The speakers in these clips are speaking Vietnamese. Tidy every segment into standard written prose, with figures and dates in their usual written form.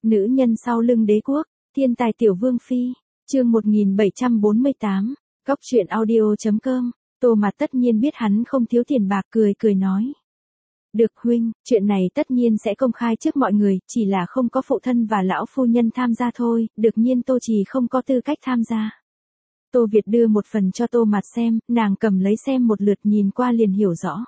Nữ nhân sau lưng đế quốc, thiên tài tiểu vương phi, chương 1748, góc truyện audio.com, Tô Mạt tất nhiên biết hắn không thiếu tiền bạc, cười nói. Được huynh, chuyện này tất nhiên sẽ công khai trước mọi người, chỉ là không có phụ thân và lão phu nhân tham gia thôi, đương nhiên Tô Trì không có tư cách tham gia. Tô Việt đưa một phần cho Tô Mạt xem, nàng cầm lấy xem một lượt, nhìn qua liền hiểu rõ.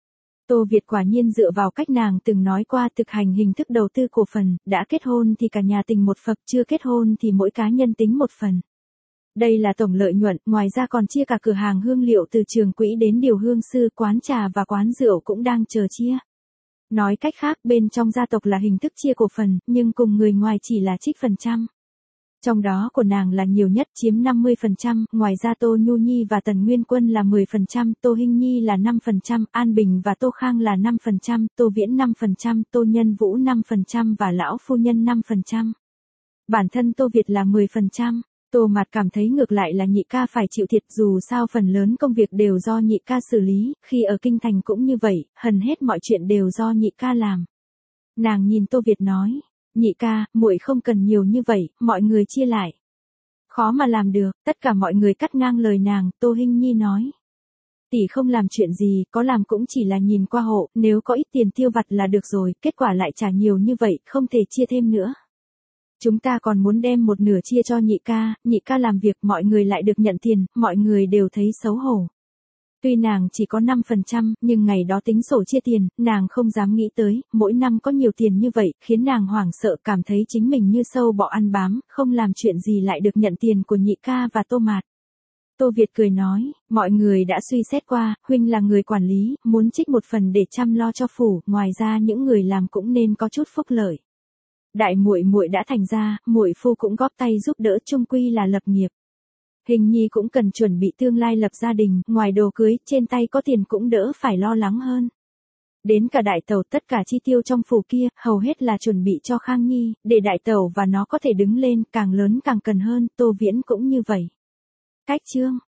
Tô Việt quả nhiên dựa vào cách nàng từng nói qua thực hành hình thức đầu tư cổ phần, đã kết hôn thì cả nhà tình một phần, chưa kết hôn thì mỗi cá nhân tính một phần. Đây là tổng lợi nhuận, ngoài ra còn chia cả cửa hàng hương liệu từ trường quỹ đến điều hương sư, quán trà và quán rượu cũng đang chờ chia. Nói cách khác, bên trong gia tộc là hình thức chia cổ phần, nhưng cùng người ngoài chỉ là trích phần trăm. Trong đó của nàng là nhiều nhất, chiếm 50%, ngoài ra Tô Nhu Nhi và Tần Nguyên Quân là 10%, Tô Hinh Nhi là 5%, An Bình và Tô Khang là 5%, Tô Viễn 5%, Tô Nhân Vũ 5% và lão phu nhân 5%. Bản thân Tô Việt là 10%. Tô Mạt cảm thấy ngược lại là nhị ca phải chịu thiệt, dù sao phần lớn công việc đều do nhị ca xử lý, khi ở kinh thành cũng như vậy, hầu hết mọi chuyện đều do nhị ca làm. Nàng nhìn Tô Việt nói, nhị ca, muội không cần nhiều như vậy, mọi người chia lại. Khó mà làm được, tất cả mọi người cắt ngang lời nàng. Tô Hinh Nhi nói, tỷ không làm chuyện gì, có làm cũng chỉ là nhìn qua hộ, nếu có ít tiền tiêu vặt là được rồi, kết quả lại trả nhiều như vậy, không thể chia thêm nữa. Chúng ta còn muốn đem một nửa chia cho nhị ca làm việc, mọi người lại được nhận tiền, mọi người đều thấy xấu hổ. Tuy nàng chỉ có 5%, nhưng ngày đó tính sổ chia tiền, nàng không dám nghĩ tới, mỗi năm có nhiều tiền như vậy, khiến nàng hoảng sợ, cảm thấy chính mình như sâu bọ ăn bám, không làm chuyện gì lại được nhận tiền của nhị ca và Tô Mạt. Tô Việt cười nói, mọi người đã suy xét qua, huynh là người quản lý, muốn trích một phần để chăm lo cho phủ, ngoài ra những người làm cũng nên có chút phúc lợi. Đại muội đã thành ra, muội phu cũng góp tay giúp đỡ, chung quy là lập nghiệp. Hình Nhi cũng cần chuẩn bị tương lai lập gia đình, ngoài đồ cưới, trên tay có tiền cũng đỡ phải lo lắng hơn. Đến cả đại tẩu, tất cả chi tiêu trong phủ kia, hầu hết là chuẩn bị cho Khang Nhi, để đại tẩu và nó có thể đứng lên, càng lớn càng cần hơn, Tô Viễn cũng như vậy. Cách chương,